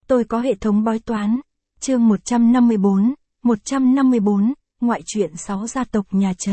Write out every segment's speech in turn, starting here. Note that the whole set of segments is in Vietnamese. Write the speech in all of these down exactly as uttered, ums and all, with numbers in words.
Tôi có hệ thống bói toán. Chương một trăm năm mươi bốn, một trăm năm mươi bốn, ngoại truyện sáu gia tộc nhà Trần.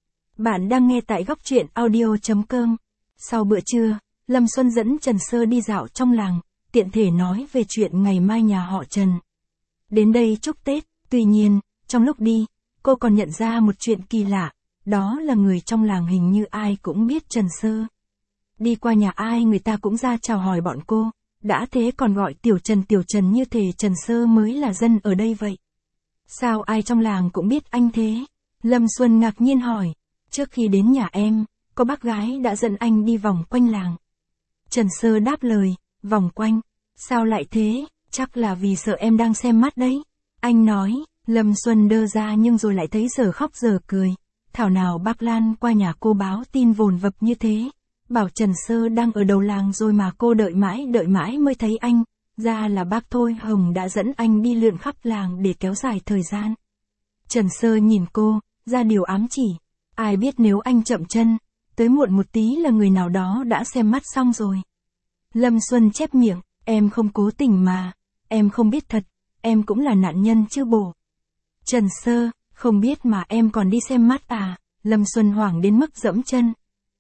Bạn đang nghe tại góc truyện audio.com. Sau bữa trưa, Lâm Xuân dẫn Trần Sơ đi dạo trong làng, tiện thể nói về chuyện ngày mai nhà họ Trần đến đây chúc Tết. Tuy nhiên, trong lúc đi, cô còn nhận ra một chuyện kỳ lạ, đó là người trong làng hình như ai cũng biết Trần Sơ. Đi qua nhà ai người ta cũng ra chào hỏi bọn cô, đã thế còn gọi Tiểu Trần Tiểu Trần như thể Trần Sơ mới là dân ở đây vậy. Sao ai trong làng cũng biết anh thế? Lâm Xuân ngạc nhiên hỏi. Trước khi đến nhà em, có bác gái đã dẫn anh đi vòng quanh làng. Trần Sơ đáp lời, vòng quanh, sao lại thế, chắc là vì sợ em đang xem mắt đấy. Anh nói, Lâm Xuân đơ ra nhưng rồi lại thấy giờ khóc giờ cười. Thảo nào bác Lan qua nhà cô báo tin vồn vập như thế. Bảo Trần Sơ đang ở đầu làng rồi mà cô đợi mãi đợi mãi mới thấy anh. Ra là bác Thôi Hồng đã dẫn anh đi lượn khắp làng để kéo dài thời gian. Trần Sơ nhìn cô, ra điều ám chỉ. Ai biết nếu anh chậm chân, tới muộn một tí là người nào đó đã xem mắt xong rồi. Lâm Xuân chép miệng, em không cố tình mà, em không biết thật, em cũng là nạn nhân chứ bổ. Trần Sơ, không biết mà em còn đi xem mắt à? Lâm Xuân hoảng đến mức dẫm chân.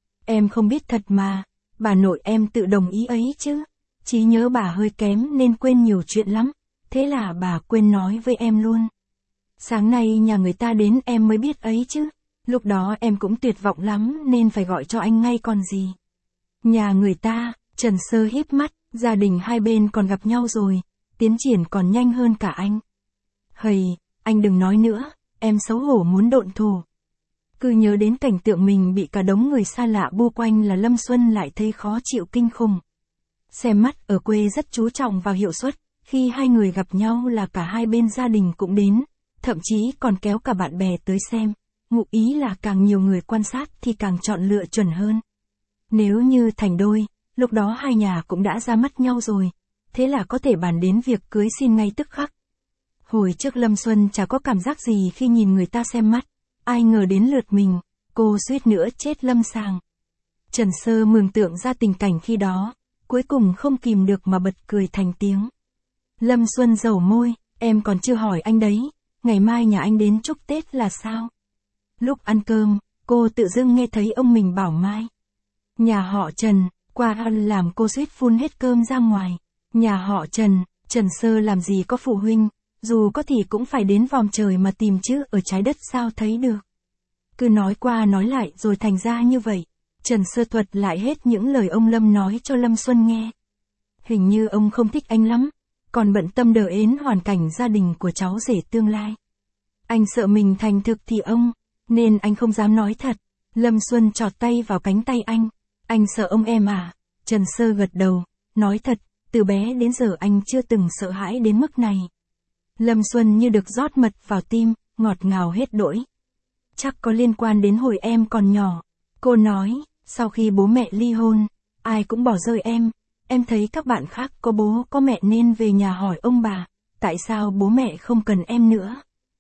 Em không biết thật mà, bà nội em tự đồng ý ấy chứ. Trí nhớ bà hơi kém nên quên nhiều chuyện lắm, thế là bà quên nói với em luôn. Sáng nay nhà người ta đến em mới biết ấy chứ, lúc đó em cũng tuyệt vọng lắm nên phải gọi cho anh ngay còn gì. Nhà người ta, Trần Sơ híp mắt, gia đình hai bên còn gặp nhau rồi, tiến triển còn nhanh hơn cả anh. Hầy, anh đừng nói nữa, em xấu hổ muốn độn thổ. Cứ nhớ đến cảnh tượng mình bị cả đống người xa lạ bu quanh là Lâm Xuân lại thấy khó chịu kinh khủng. Xem mắt ở quê rất chú trọng vào hiệu suất, khi hai người gặp nhau là cả hai bên gia đình cũng đến, thậm chí còn kéo cả bạn bè tới xem, ngụ ý là càng nhiều người quan sát thì càng chọn lựa chuẩn hơn. Nếu như thành đôi, lúc đó hai nhà cũng đã ra mắt nhau rồi, thế là có thể bàn đến việc cưới xin ngay tức khắc. Hồi trước Lâm Xuân chả có cảm giác gì khi nhìn người ta xem mắt, ai ngờ đến lượt mình, cô suýt nữa chết lâm sàng. Trần Sơ mường tượng ra tình cảnh khi đó, cuối cùng không kìm được mà bật cười thành tiếng. Lâm Xuân dầu môi, em còn chưa hỏi anh đấy, ngày mai nhà anh đến chúc Tết là sao? Lúc ăn cơm, cô tự dưng nghe thấy ông mình bảo mai. Nhà họ Trần, qua ăn làm cô suýt phun hết cơm ra ngoài. Nhà họ Trần, Trần Sơ làm gì có phụ huynh, dù có thì cũng phải đến vòm trời mà tìm chứ ở trái đất sao thấy được. Cứ nói qua nói lại rồi thành ra như vậy. Trần Sơ thuật lại hết những lời ông Lâm nói cho Lâm Xuân nghe. Hình như ông không thích anh lắm, còn bận tâm đờ ến hoàn cảnh gia đình của cháu rể tương lai. Anh sợ mình thành thực thì ông, nên anh không dám nói thật. Lâm Xuân chọt tay vào cánh tay anh. Anh sợ ông em à? Trần Sơ gật đầu, nói thật, từ bé đến giờ anh chưa từng sợ hãi đến mức này. Lâm Xuân như được rót mật vào tim, ngọt ngào hết đỗi. Chắc có liên quan đến hồi em còn nhỏ. Cô nói, sau khi bố mẹ ly hôn, ai cũng bỏ rơi em. Em thấy các bạn khác có bố có mẹ nên về nhà hỏi ông bà, tại sao bố mẹ không cần em nữa?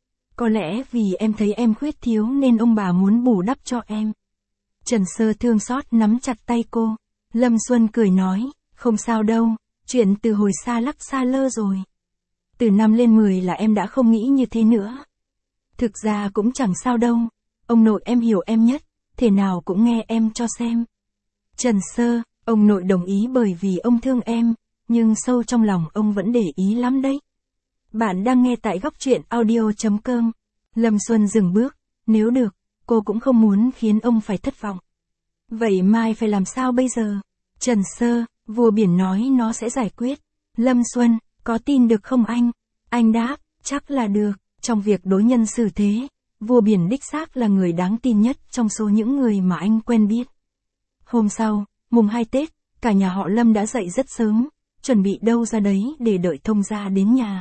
Có lẽ vì em thấy em khuyết thiếu nên ông bà muốn bù đắp cho em. Trần Sơ thương xót nắm chặt tay cô. Lâm Xuân cười nói, không sao đâu, chuyện từ hồi xa lắc xa lơ rồi. Từ năm lên mười là em đã không nghĩ như thế nữa. Thực ra cũng chẳng sao đâu, ông nội em hiểu em nhất, thể nào cũng nghe em cho xem. Trần Sơ, ông nội đồng ý bởi vì ông thương em, nhưng sâu trong lòng ông vẫn để ý lắm đấy. Bạn đang nghe tại góc truyện audio.com. Lâm Xuân dừng bước, nếu được, cô cũng không muốn khiến ông phải thất vọng. Vậy mai phải làm sao bây giờ? Trần Sơ, vua biển nói nó sẽ giải quyết. Lâm Xuân, có tin được không anh? Anh đáp, chắc là được, trong việc đối nhân xử thế, vua biển đích xác là người đáng tin nhất trong số những người mà anh quen biết. Hôm sau, mùng hai Tết, cả nhà họ Lâm đã dậy rất sớm, chuẩn bị đâu ra đấy để đợi thông gia đến nhà.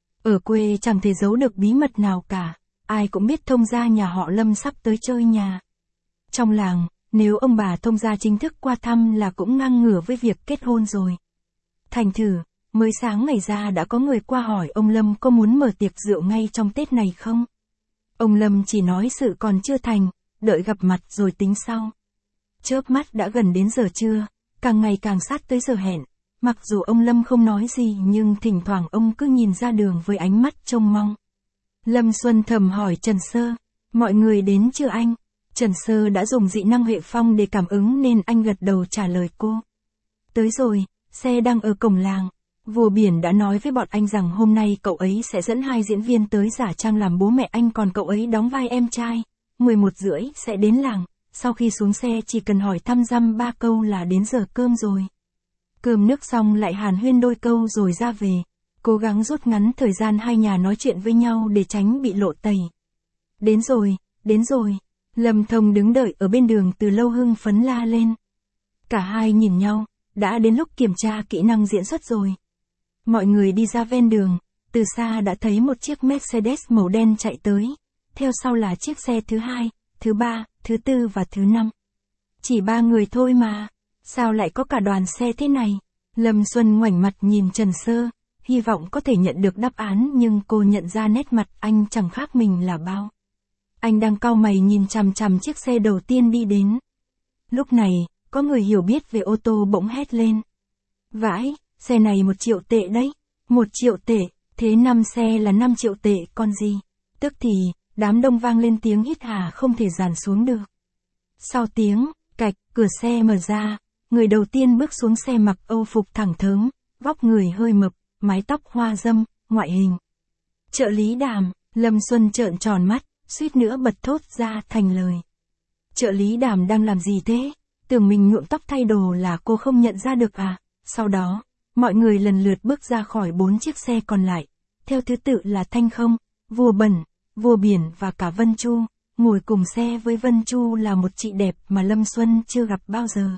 Ở quê chẳng thể giấu được bí mật nào cả, ai cũng biết thông gia nhà họ Lâm sắp tới chơi nhà. Trong làng, nếu ông bà thông gia chính thức qua thăm là cũng ngang ngửa với việc kết hôn rồi. Thành thử, mới sáng ngày ra đã có người qua hỏi ông Lâm có muốn mở tiệc rượu ngay trong Tết này không? Ông Lâm chỉ nói sự còn chưa thành, đợi gặp mặt rồi tính sau. Chớp mắt đã gần đến giờ trưa, càng ngày càng sát tới giờ hẹn, Mặc dù ông Lâm không nói gì nhưng thỉnh thoảng ông cứ nhìn ra đường với ánh mắt trông mong. Lâm Xuân thầm hỏi Trần Sơ, mọi người đến chưa anh? Trần Sơ đã dùng dị năng Huệ Phong để cảm ứng nên anh gật đầu trả lời cô. Tới rồi, xe đang ở cổng làng. Vua Biển đã nói với bọn anh rằng hôm nay cậu ấy sẽ dẫn hai diễn viên tới giả trang làm bố mẹ anh, còn cậu ấy đóng vai em trai. mười một rưỡi sẽ đến làng, sau khi xuống xe chỉ cần hỏi thăm dăm ba câu là đến giờ cơm rồi. Cơm nước xong lại hàn huyên đôi câu rồi ra về, cố gắng rút ngắn thời gian hai nhà nói chuyện với nhau để tránh bị lộ tẩy. Đến rồi, đến rồi. Lâm Thông đứng đợi ở bên đường từ lâu hưng phấn la lên. Cả hai nhìn nhau, đã đến lúc kiểm tra kỹ năng diễn xuất rồi. Mọi người đi ra ven đường, từ xa đã thấy một chiếc Mercedes màu đen chạy tới, theo sau là chiếc xe thứ hai, thứ ba, thứ tư và thứ năm. Chỉ ba người thôi mà, sao lại có cả đoàn xe thế này? Lâm Xuân ngoảnh mặt nhìn Trần Sơ, hy vọng có thể nhận được đáp án nhưng cô nhận ra nét mặt anh chẳng khác mình là bao. Anh đang cau mày nhìn chằm chằm chiếc xe đầu tiên đi đến. Lúc này, có người hiểu biết về ô tô bỗng hét lên. Vãi, xe này một triệu tệ đấy. Một triệu tệ, thế năm xe là năm triệu tệ còn gì. Tức thì, đám đông vang lên tiếng hít hà không thể dàn xuống được. Sau tiếng, cạch, cửa xe mở ra, người đầu tiên bước xuống xe mặc âu phục thẳng thớm, vóc người hơi mập, mái tóc hoa râm, ngoại hình. Trợ lý Đàm, Lâm Xuân trợn tròn mắt, suýt nữa bật thốt ra thành lời. Trợ lý Đàm đang làm gì thế? Tưởng mình nhuộm tóc thay đồ là cô không nhận ra được à? Sau đó, mọi người lần lượt bước ra khỏi bốn chiếc xe còn lại, theo thứ tự là Thanh Không, Vua Bẩn, Vua Biển và cả Vân Chu. Ngồi cùng xe với Vân Chu là một chị đẹp mà Lâm Xuân chưa gặp bao giờ.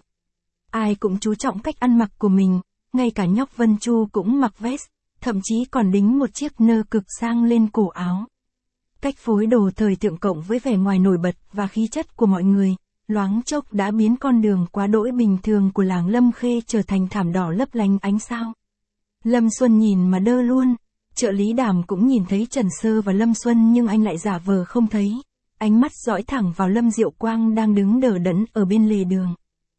Ai cũng chú trọng cách ăn mặc của mình, ngay cả nhóc Vân Chu cũng mặc vest, thậm chí còn đính một chiếc nơ cực sang lên cổ áo. Cách phối đồ thời thượng cộng với vẻ ngoài nổi bật và khí chất của mọi người, loáng chốc đã biến con đường quá đỗi bình thường của làng Lâm Khê trở thành thảm đỏ lấp lánh ánh sao. Lâm Xuân nhìn mà đơ luôn, trợ lý Đàm cũng nhìn thấy Trần Sơ và Lâm Xuân nhưng anh lại giả vờ không thấy, ánh mắt dõi thẳng vào Lâm Diệu Quang đang đứng đờ đẫn ở bên lề đường.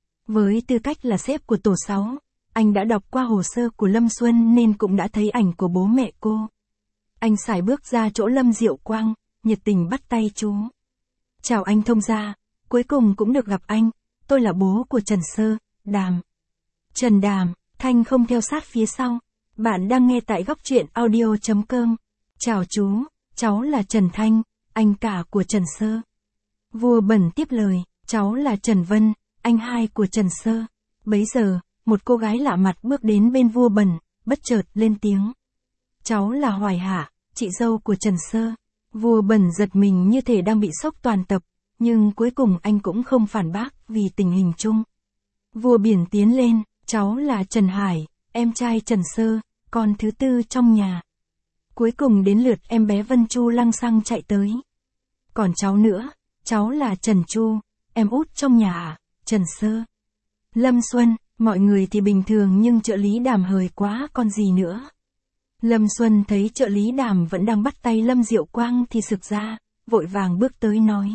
Với tư cách là sếp của tổ sáu, anh đã đọc qua hồ sơ của Lâm Xuân nên cũng đã thấy ảnh của bố mẹ cô. Anh sải bước ra chỗ Lâm Diệu Quang, nhiệt tình bắt tay chú. Chào anh Thông gia, cuối cùng cũng được gặp anh, tôi là bố của Trần Sơ, Đàm. Trần Đàm, Thanh Không theo sát phía sau. Bạn đang nghe tại góc truyện audio chấm com. Chào chú, cháu là Trần Thanh, anh cả của Trần Sơ. Vua Bẩn tiếp lời, cháu là Trần Vân, anh hai của Trần Sơ. Bấy giờ, một cô gái lạ mặt bước đến bên Vua Bẩn, bất chợt lên tiếng. Cháu là Hoài Hạ, chị dâu của Trần Sơ. Vua Bẩn giật mình như thể đang bị sốc toàn tập, nhưng cuối cùng anh cũng không phản bác vì tình hình chung. Vua Biển tiến lên, cháu là Trần Hải, em trai Trần Sơ, con thứ tư trong nhà. Cuối cùng đến lượt em bé Vân Chu lăng xăng chạy tới. Còn cháu nữa, cháu là Trần Chu, em út trong nhà à, Trần Sơ. Lâm Xuân, mọi người thì bình thường nhưng trợ lý Đàm hời quá còn gì nữa. Lâm Xuân thấy trợ lý Đàm vẫn đang bắt tay Lâm Diệu Quang thì sực ra, vội vàng bước tới nói.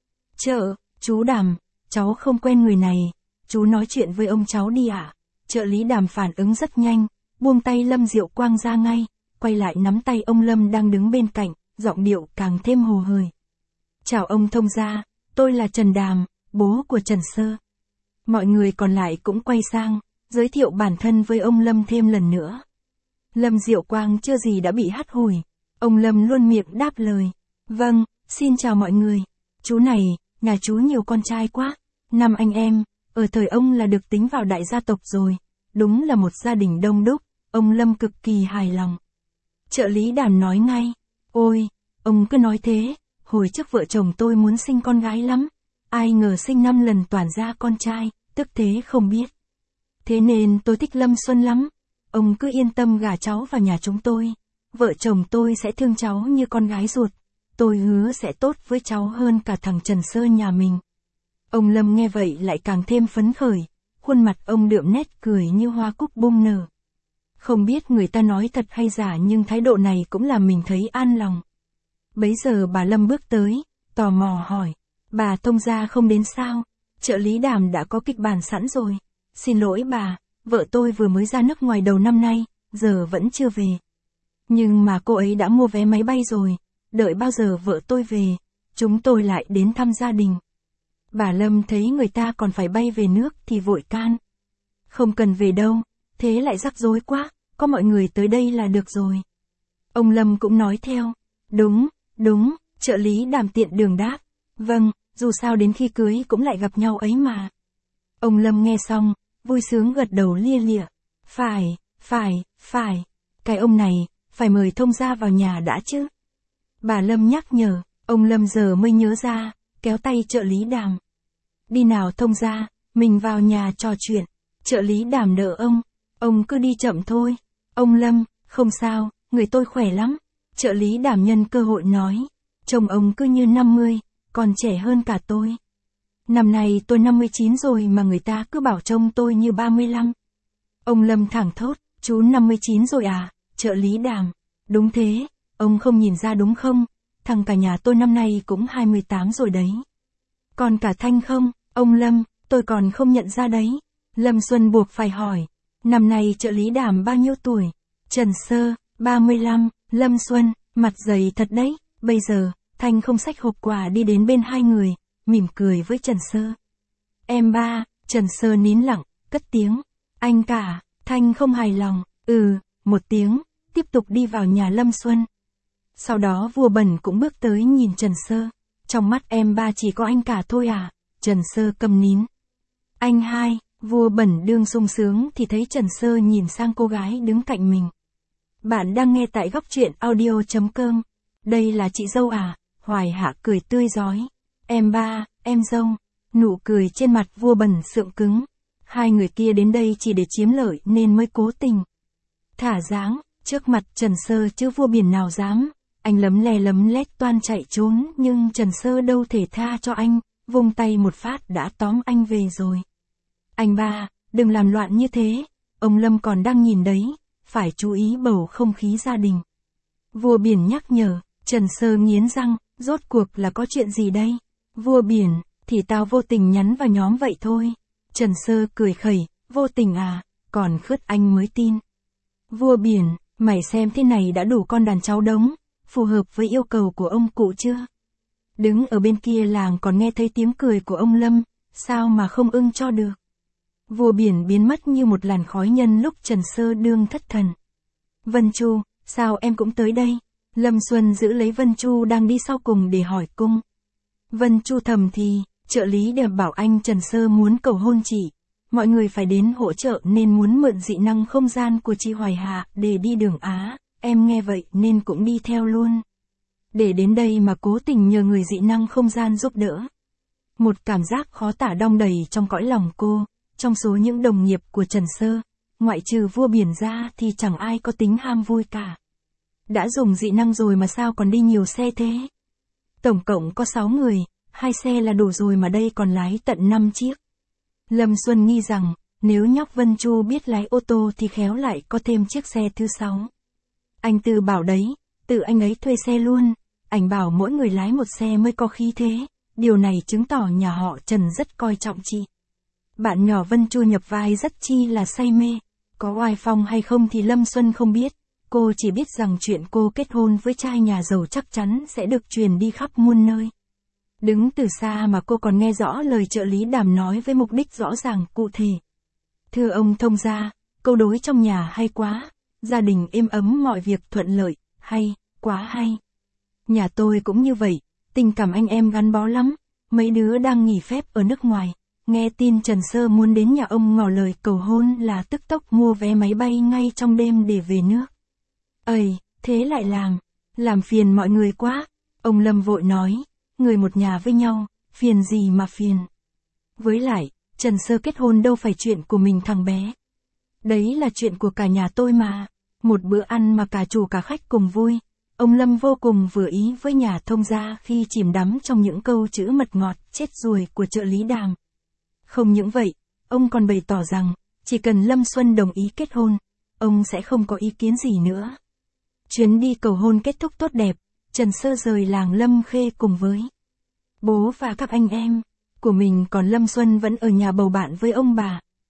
Trợ, chú Đàm, cháu không quen người này, chú nói chuyện với ông cháu đi ạ. À? Trợ lý Đàm phản ứng rất nhanh, buông tay Lâm Diệu Quang ra ngay, quay lại nắm tay ông Lâm đang đứng bên cạnh, giọng điệu càng thêm hồ hởi. Chào ông Thông gia, tôi là Trần Đàm, bố của Trần Sơ. Mọi người còn lại cũng quay sang, giới thiệu bản thân với ông Lâm thêm lần nữa. Lâm Diệu Quang chưa gì đã bị hắt hủi, ông Lâm luôn miệng đáp lời. Vâng, xin chào mọi người. Chú này, nhà chú nhiều con trai quá, năm anh em, ở thời ông là được tính vào đại gia tộc rồi. Đúng là một gia đình đông đúc, ông Lâm cực kỳ hài lòng. Trợ lý Đàm nói ngay, ôi, ông cứ nói thế, hồi trước vợ chồng tôi muốn sinh con gái lắm, ai ngờ sinh năm lần toàn ra con trai, tức thế không biết. Thế nên tôi thích Lâm Xuân lắm, ông cứ yên tâm gả cháu vào nhà chúng tôi, vợ chồng tôi sẽ thương cháu như con gái ruột, tôi hứa sẽ tốt với cháu hơn cả thằng Trần Sơ nhà mình. Ông Lâm nghe vậy lại càng thêm phấn khởi, khuôn mặt ông đượm nét cười như hoa cúc bung nở. Không biết người ta nói thật hay giả nhưng thái độ này cũng làm mình thấy an lòng. Bấy giờ bà Lâm bước tới, tò mò hỏi, bà Thông gia không đến sao? Trợ lý Đàm đã có kịch bản sẵn rồi. Xin lỗi bà, vợ tôi vừa mới ra nước ngoài đầu năm nay, giờ vẫn chưa về. Nhưng mà cô ấy đã mua vé máy bay rồi, đợi bao giờ vợ tôi về, chúng tôi lại đến thăm gia đình. Bà Lâm thấy người ta còn phải bay về nước thì vội can. Không cần về đâu, thế lại rắc rối quá, có mọi người tới đây là được rồi. Ông Lâm cũng nói theo. Đúng, đúng, trợ lý Đàm tiện đường đáp. Vâng, dù sao đến khi cưới cũng lại gặp nhau ấy mà. Ông Lâm nghe xong, vui sướng gật đầu lia lịa. Phải, phải, phải. Cái ông này, phải mời thông gia vào nhà đã chứ. Bà Lâm nhắc nhở, ông Lâm giờ mới nhớ ra, kéo tay trợ lý Đàm. Đi nào thông gia, mình vào nhà trò chuyện. Trợ lý Đàm nợ ông, ông cứ đi chậm thôi. Ông Lâm, không sao, người tôi khỏe lắm. Trợ lý Đàm nhân cơ hội nói, chồng ông cứ như năm mươi, còn trẻ hơn cả tôi. Năm nay tôi năm mươi chín rồi mà người ta cứ bảo trông tôi như ba mươi lăm. Ông Lâm thẳng thốt, chú năm mươi chín rồi à, trợ lý Đàm. Đúng thế, ông không nhìn ra đúng không? Thằng cả nhà tôi năm nay cũng hai mươi tám rồi đấy. Còn cả Thanh không? Ông Lâm, tôi còn không nhận ra đấy. Lâm Xuân buộc phải hỏi, năm nay trợ lý Đàm bao nhiêu tuổi? Trần Sơ, ba mươi lăm, Lâm Xuân, mặt dày thật đấy. Bây giờ, Thanh không xách hộp quà đi đến bên hai người, mỉm cười với Trần Sơ. Em ba, Trần Sơ nín lặng, cất tiếng. Anh cả, Thanh không hài lòng, ừ, một tiếng, tiếp tục đi vào nhà Lâm Xuân. Sau đó vua Bẩn cũng bước tới nhìn Trần Sơ. Trong mắt em ba chỉ có anh cả thôi à? Trần Sơ câm nín. Anh hai, vua Bẩn đương sung sướng thì thấy Trần Sơ nhìn sang cô gái đứng cạnh mình. Bạn đang nghe tại góc truyện audio chấm com. Đây là chị dâu à? Hoài Hạ cười tươi rói. Em ba, em dâu. Nụ cười trên mặt vua Bẩn sượng cứng. Hai người kia đến đây chỉ để chiếm lợi nên mới cố tình thả dáng, trước mặt Trần Sơ chứ vua biển nào dám. Anh lấm le lấm lét toan chạy trốn nhưng Trần Sơ đâu thể tha cho anh, vung tay một phát đã tóm anh về rồi. Anh ba, đừng làm loạn như thế, ông Lâm còn đang nhìn đấy, phải chú ý bầu không khí gia đình. Vua biển nhắc nhở, Trần Sơ nghiến răng, rốt cuộc là có chuyện gì đây? Vua biển, thì tao vô tình nhắn vào nhóm vậy thôi. Trần Sơ cười khẩy, vô tình à, còn khướt anh mới tin. Vua biển, mày xem thế này đã đủ con đàn cháu đống, phù hợp với yêu cầu của ông cụ chưa? Đứng ở bên kia làng còn nghe thấy tiếng cười của ông Lâm, sao mà không ưng cho được? Vua biển biến mất như một làn khói nhân lúc Trần Sơ đương thất thần. Vân Chu, sao em cũng tới đây? Lâm Xuân giữ lấy Vân Chu đang đi sau cùng để hỏi cung. Vân Chu thầm thì, trợ lý đẹp bảo anh Trần Sơ muốn cầu hôn chị. Mọi người phải đến hỗ trợ nên muốn mượn dị năng không gian của chị Hoài Hạ để đi đường Á. Em nghe vậy nên cũng đi theo luôn. Để đến đây mà cố tình nhờ người dị năng không gian giúp đỡ. Một cảm giác khó tả đong đầy trong cõi lòng cô. Trong số những đồng nghiệp của Trần Sơ, ngoại trừ vua biển ra thì chẳng ai có tính ham vui cả. Đã dùng dị năng rồi mà sao còn đi nhiều xe thế? Tổng cộng có sáu người, hai xe là đủ rồi mà đây còn lái tận năm chiếc. Lâm Xuân nghi rằng, nếu nhóc Vân Chu biết lái ô tô thì khéo lại có thêm chiếc xe thứ sáu. Anh Tư bảo đấy, tự anh ấy thuê xe luôn, anh bảo mỗi người lái một xe mới có khí thế, điều này chứng tỏ nhà họ Trần rất coi trọng chị. Bạn nhỏ Vân Chu nhập vai rất chi là say mê, có oai phong hay không thì Lâm Xuân không biết, cô chỉ biết rằng chuyện cô kết hôn với trai nhà giàu chắc chắn sẽ được truyền đi khắp muôn nơi. Đứng từ xa mà cô còn nghe rõ lời trợ lý Đàm nói với mục đích rõ ràng cụ thể. Thưa ông thông gia, câu đối trong nhà hay quá, gia đình êm ấm mọi việc thuận lợi, hay, quá hay. Nhà tôi cũng như vậy, tình cảm anh em gắn bó lắm, mấy đứa đang nghỉ phép ở nước ngoài. Nghe tin Trần Sơ muốn đến nhà ông ngỏ lời cầu hôn là tức tốc mua vé máy bay ngay trong đêm để về nước. Ây, thế lại làm, làm phiền mọi người quá. Ông Lâm vội nói, người một nhà với nhau, phiền gì mà phiền. Với lại, Trần Sơ kết hôn đâu phải chuyện của mình thằng bé. Đấy là chuyện của cả nhà tôi mà. Một bữa ăn mà cả chủ cả khách cùng vui. Ông Lâm vô cùng vừa ý với nhà thông gia khi chìm đắm trong những câu chữ mật ngọt chết ruồi của trợ lý Đàm. Không những vậy, ông còn bày tỏ rằng, chỉ cần Lâm Xuân đồng ý kết hôn, ông sẽ không có ý kiến gì nữa. Chuyến đi cầu hôn kết thúc tốt đẹp, Trần Sơ rời làng Lâm Khê cùng với bố và các anh em của mình, còn Lâm Xuân vẫn ở nhà bầu bạn với ông bà.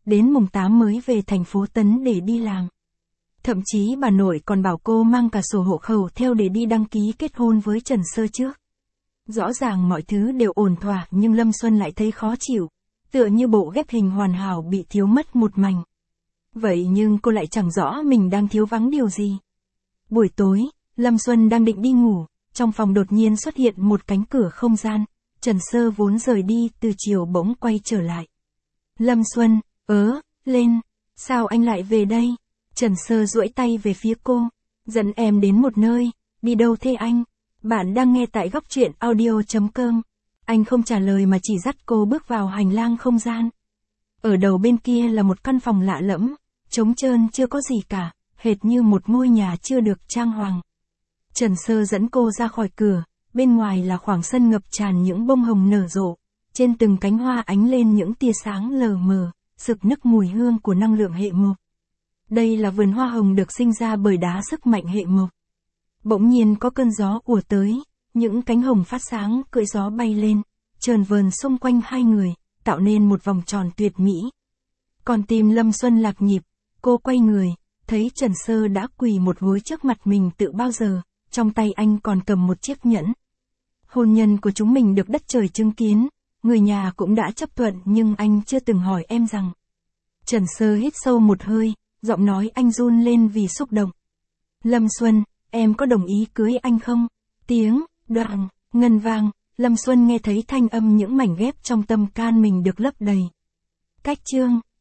đến mùng tám mới về thành phố Tấn để đi làm. Thậm chí bà nội còn bảo cô mang cả sổ hộ khẩu theo để đi đăng ký kết hôn với Trần Sơ trước. Rõ ràng mọi thứ đều ổn thỏa nhưng Lâm Xuân lại thấy khó chịu, tựa như bộ ghép hình hoàn hảo bị thiếu mất một mảnh. Vậy nhưng cô lại chẳng rõ mình đang thiếu vắng điều gì. Buổi tối, Lâm Xuân đang định đi ngủ, trong phòng đột nhiên xuất hiện một cánh cửa không gian, Trần Sơ vốn rời đi từ chiều bỗng quay trở lại. Lâm Xuân, ớ, lên, sao anh lại về đây? Trần Sơ duỗi tay về phía cô, dẫn em đến một nơi, đi đâu thế anh? Bạn đang nghe tại góc truyện audio chấm com. Anh không trả lời mà chỉ dắt cô bước vào hành lang không gian. Ở đầu bên kia là một căn phòng lạ lẫm, trống trơn chưa có gì cả, hệt như một ngôi nhà chưa được trang hoàng. Trần Sơ dẫn cô ra khỏi cửa, bên ngoài là khoảng sân ngập tràn những bông hồng nở rộ, trên từng cánh hoa ánh lên những tia sáng lờ mờ, sực nức mùi hương của năng lượng hệ mộc. Đây là vườn hoa hồng được sinh ra bởi đá sức mạnh hệ mộc. Bỗng nhiên có cơn gió ùa tới, những cánh hồng phát sáng cưỡi gió bay lên, chờn vờn xung quanh hai người, tạo nên một vòng tròn tuyệt mỹ. Còn tim Lâm Xuân lạc nhịp, cô quay người, thấy Trần Sơ đã quỳ một gối trước mặt mình tự bao giờ, trong tay anh còn cầm một chiếc nhẫn. Hôn nhân của chúng mình được đất trời chứng kiến, người nhà cũng đã chấp thuận nhưng anh chưa từng hỏi em rằng. Trần Sơ hít sâu một hơi, giọng nói anh run lên vì xúc động. Lâm Xuân, em có đồng ý cưới anh không? Tiếng, đoạn, ngân vang, Lâm Xuân nghe thấy thanh âm những mảnh ghép trong tâm can mình được lấp đầy. Cách chương,